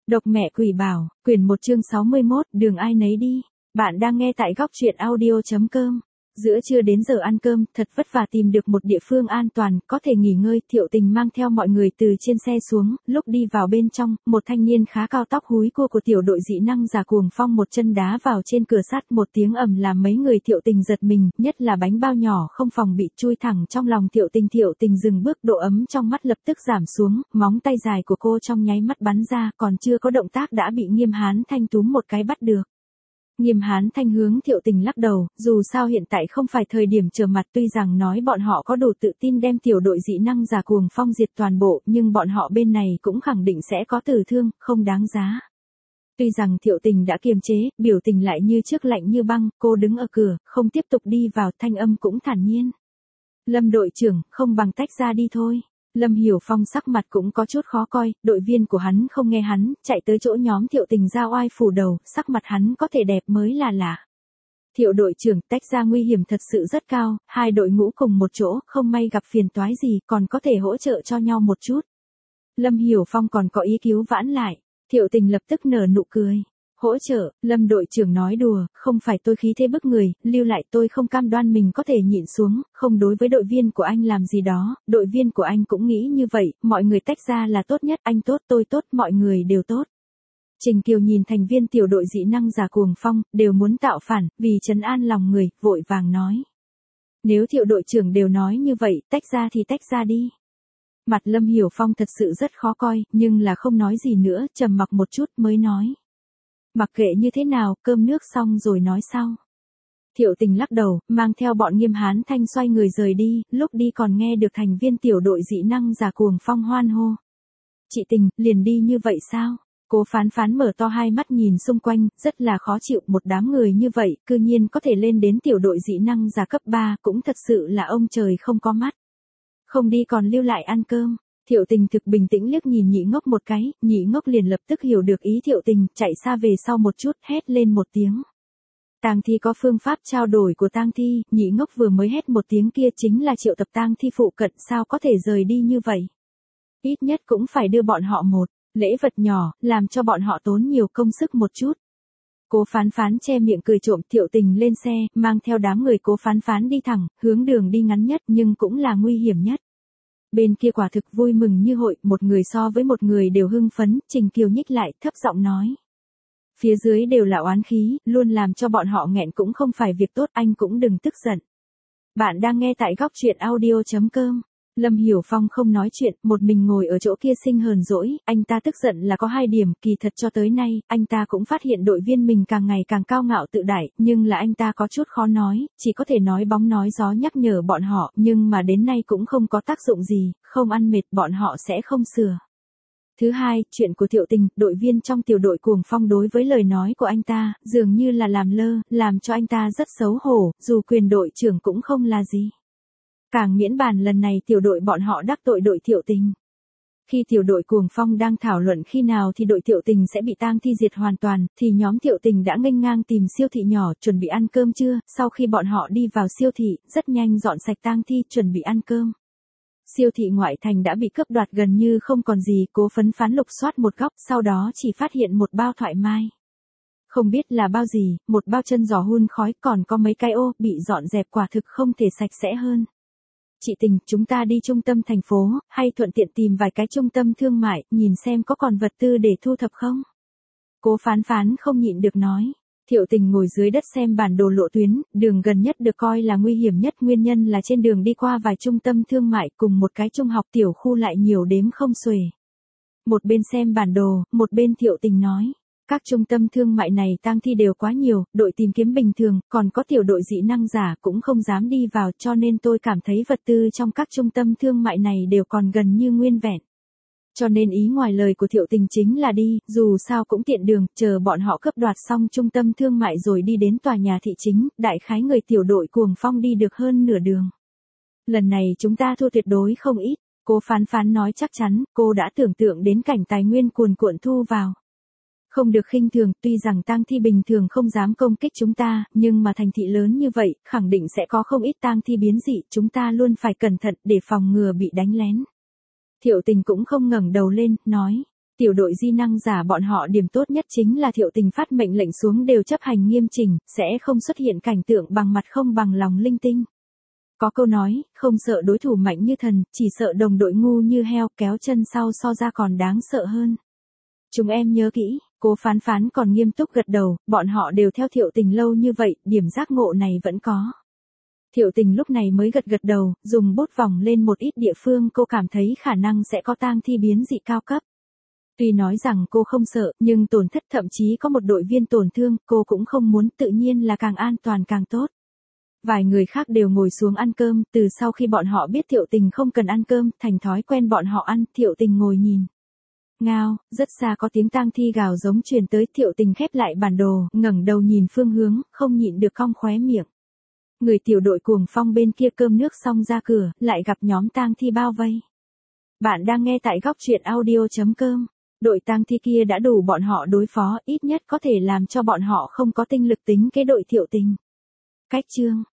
Độc mẹ quỷ bảo, quyển 1 chương 61, đường ai nấy đi. Bạn đang nghe tại góc truyện audio.com. Giữa trưa đến giờ ăn cơm, thật vất vả tìm được một địa phương an toàn, có thể nghỉ ngơi. Thiệu Tình mang theo mọi người từ trên xe xuống, lúc đi vào bên trong, một thanh niên khá cao tóc húi cua của tiểu đội dị năng giả Cuồng Phong một chân đá vào trên cửa sắt, một tiếng ầm làm mấy người Thiệu Tình giật mình, nhất là bánh bao nhỏ không phòng bị chui thẳng trong lòng Thiệu Tình dừng bước, độ ấm trong mắt lập tức giảm xuống, móng tay dài của cô trong nháy mắt bắn ra, còn chưa có động tác đã bị Nghiêm Hán Thanh túm một cái bắt được. Nghiêm Hán Thanh hướng Thiệu Tình lắc đầu, dù sao hiện tại không phải thời điểm trở mặt, tuy rằng nói bọn họ có đủ tự tin đem tiểu đội dị năng giả Cuồng Phong diệt toàn bộ, nhưng bọn họ bên này cũng khẳng định sẽ có tử thương, không đáng giá. Tuy rằng Thiệu Tình đã kiềm chế, biểu tình lại như trước lạnh như băng, cô đứng ở cửa, không tiếp tục đi vào, thanh âm cũng thản nhiên. Lâm đội trưởng, không bằng tách ra đi thôi. Lâm Hiểu Phong sắc mặt cũng có chút khó coi, đội viên của hắn không nghe hắn, chạy tới chỗ nhóm Thiệu Tình ra oai phủ đầu, sắc mặt hắn có thể đẹp mới là lạ. Thiệu đội trưởng, tách ra nguy hiểm thật sự rất cao, hai đội ngũ cùng một chỗ, không may gặp phiền toái gì, còn có thể hỗ trợ cho nhau một chút. Lâm Hiểu Phong còn có ý cứu vãn lại, Thiệu Tình lập tức nở nụ cười. Hỗ trợ, Lâm đội trưởng nói đùa, không phải tôi khí thế bức người, lưu lại tôi không cam đoan mình có thể nhịn xuống, không đối với đội viên của anh làm gì đó, đội viên của anh cũng nghĩ như vậy, mọi người tách ra là tốt nhất, anh tốt, tôi tốt, mọi người đều tốt. Trình Kiều nhìn thành viên tiểu đội dị năng giả Cuồng Phong, đều muốn tạo phản, vì trấn an lòng người, vội vàng nói. Nếu Thiệu đội trưởng đều nói như vậy, tách ra thì tách ra đi. Mặt Lâm Hiểu Phong thật sự rất khó coi, nhưng là không nói gì nữa, trầm mặc một chút mới nói. Mặc kệ như thế nào, cơm nước xong rồi nói sau. Thiệu Tình lắc đầu, mang theo bọn Nghiêm Hán Thanh xoay người rời đi, lúc đi còn nghe được thành viên tiểu đội dị năng giả Cuồng Phong hoan hô. Chị Tình, liền đi như vậy sao? Cố Phán Phán mở to hai mắt nhìn xung quanh, rất là khó chịu, một đám người như vậy, cư nhiên có thể lên đến tiểu đội dị năng giả cấp 3, cũng thật sự là ông trời không có mắt. Không đi còn lưu lại ăn cơm. Thiệu Tình thực bình tĩnh liếc nhìn Nhị Ngốc một cái, Nhị Ngốc liền lập tức hiểu được ý Thiệu Tình, chạy xa về sau một chút, hét lên một tiếng. Tang Thi có phương pháp trao đổi của Tang Thi, Nhị Ngốc vừa mới hét một tiếng kia chính là triệu tập Tang Thi phụ cận, sao có thể rời đi như vậy? Ít nhất cũng phải đưa bọn họ một lễ vật nhỏ, làm cho bọn họ tốn nhiều công sức một chút. Cố Phán Phán che miệng cười trộm, Thiệu Tình lên xe, mang theo đám người Cố Phán Phán đi thẳng, hướng đường đi ngắn nhất nhưng cũng là nguy hiểm nhất. Bên kia quả thực vui mừng như hội, một người so với một người đều hưng phấn, Trình Kiều nhích lại, thấp giọng nói. Phía dưới đều là oán khí, luôn làm cho bọn họ nghẹn cũng không phải việc tốt, anh cũng đừng tức giận. Bạn đang nghe tại góc truyện audio.com. Lâm Hiểu Phong không nói chuyện, một mình ngồi ở chỗ kia sinh hờn dỗi, anh ta tức giận là có hai điểm, kỳ thật cho tới nay, anh ta cũng phát hiện đội viên mình càng ngày càng cao ngạo tự đại, nhưng là anh ta có chút khó nói, chỉ có thể nói bóng nói gió nhắc nhở bọn họ, nhưng mà đến nay cũng không có tác dụng gì, không ăn mệt bọn họ sẽ không sửa. Thứ hai, chuyện của Thiệu Tình, đội viên trong tiểu đội Cuồng Phong đối với lời nói của anh ta, dường như là làm lơ, làm cho anh ta rất xấu hổ, dù quyền đội trưởng cũng không là gì. Càng miễn bàn lần này tiểu đội bọn họ đắc tội đội Thiệu Tình. Khi tiểu đội Cuồng Phong đang thảo luận khi nào thì đội Thiệu Tình sẽ bị Tang Thi diệt hoàn toàn, thì nhóm Thiệu Tình đã nghênh ngang tìm siêu thị nhỏ chuẩn bị ăn cơm trưa, sau khi bọn họ đi vào siêu thị, rất nhanh dọn sạch Tang Thi chuẩn bị ăn cơm. Siêu thị ngoại thành đã bị cướp đoạt gần như không còn gì, Cố Phán Phán lục soát một góc, sau đó chỉ phát hiện một bao thoại mai. Không biết là bao gì, một bao chân giò hun khói, còn có mấy cái ô, bị dọn dẹp quả thực không thể sạch sẽ hơn. Chị Tình, chúng ta đi trung tâm thành phố, hay thuận tiện tìm vài cái trung tâm thương mại, nhìn xem có còn vật tư để thu thập không? Cố Phán Phán không nhịn được nói. Thiệu Tình ngồi dưới đất xem bản đồ lộ tuyến, đường gần nhất được coi là nguy hiểm nhất, nguyên nhân là trên đường đi qua vài trung tâm thương mại cùng một cái trung học tiểu khu lại nhiều đếm không xuể. Một bên xem bản đồ, một bên Thiệu Tình nói. Các trung tâm thương mại này Tang Thi đều quá nhiều, đội tìm kiếm bình thường, còn có tiểu đội dị năng giả cũng không dám đi vào, cho nên tôi cảm thấy vật tư trong các trung tâm thương mại này đều còn gần như nguyên vẹn. Cho nên ý ngoài lời của Thiệu Tình chính là đi, dù sao cũng tiện đường, chờ bọn họ cướp đoạt xong trung tâm thương mại rồi đi đến tòa nhà thị chính, đại khái người tiểu đội Cuồng Phong đi được hơn nửa đường. Lần này chúng ta thua tuyệt đối không ít, Cố Phán Phán nói chắc chắn, cô đã tưởng tượng đến cảnh tài nguyên cuồn cuộn thu vào. Không được khinh thường, tuy rằng Tang Thi bình thường không dám công kích chúng ta, nhưng mà thành thị lớn như vậy, khẳng định sẽ có không ít Tang Thi biến dị, chúng ta luôn phải cẩn thận để phòng ngừa bị đánh lén. Thiệu Tình cũng không ngẩng đầu lên, nói. Tiểu đội di năng giả bọn họ điểm tốt nhất chính là Thiệu Tình phát mệnh lệnh xuống đều chấp hành nghiêm chỉnh, sẽ không xuất hiện cảnh tượng bằng mặt không bằng lòng linh tinh. Có câu nói, không sợ đối thủ mạnh như thần, chỉ sợ đồng đội ngu như heo, kéo chân sau so ra còn đáng sợ hơn. Chúng em nhớ kỹ, Cố Phán Phán còn nghiêm túc gật đầu, bọn họ đều theo Thiệu Tình lâu như vậy, điểm giác ngộ này vẫn có. Thiệu Tình lúc này mới gật gật đầu, dùng bút vòng lên một ít địa phương cô cảm thấy khả năng sẽ có tang thi biến dị cao cấp. Tuy nói rằng cô không sợ, nhưng tổn thất thậm chí có một đội viên tổn thương, cô cũng không muốn, tự nhiên là càng an toàn càng tốt. Vài người khác đều ngồi xuống ăn cơm, từ sau khi bọn họ biết Thiệu Tình không cần ăn cơm, thành thói quen bọn họ ăn, Thiệu Tình ngồi nhìn. Ngao, rất xa có tiếng tang thi gào giống truyền tới, Thiệu Tình khép lại bản đồ, ngẩng đầu nhìn phương hướng, không nhịn được cong khóe miệng. Người tiểu đội Cuồng Phong bên kia cơm nước xong ra cửa, lại gặp nhóm tang thi bao vây. Bạn đang nghe tại góc truyện audio.com. Đội tang thi kia đã đủ bọn họ đối phó, ít nhất có thể làm cho bọn họ không có tinh lực tính cái đội Thiệu Tình. Cách chương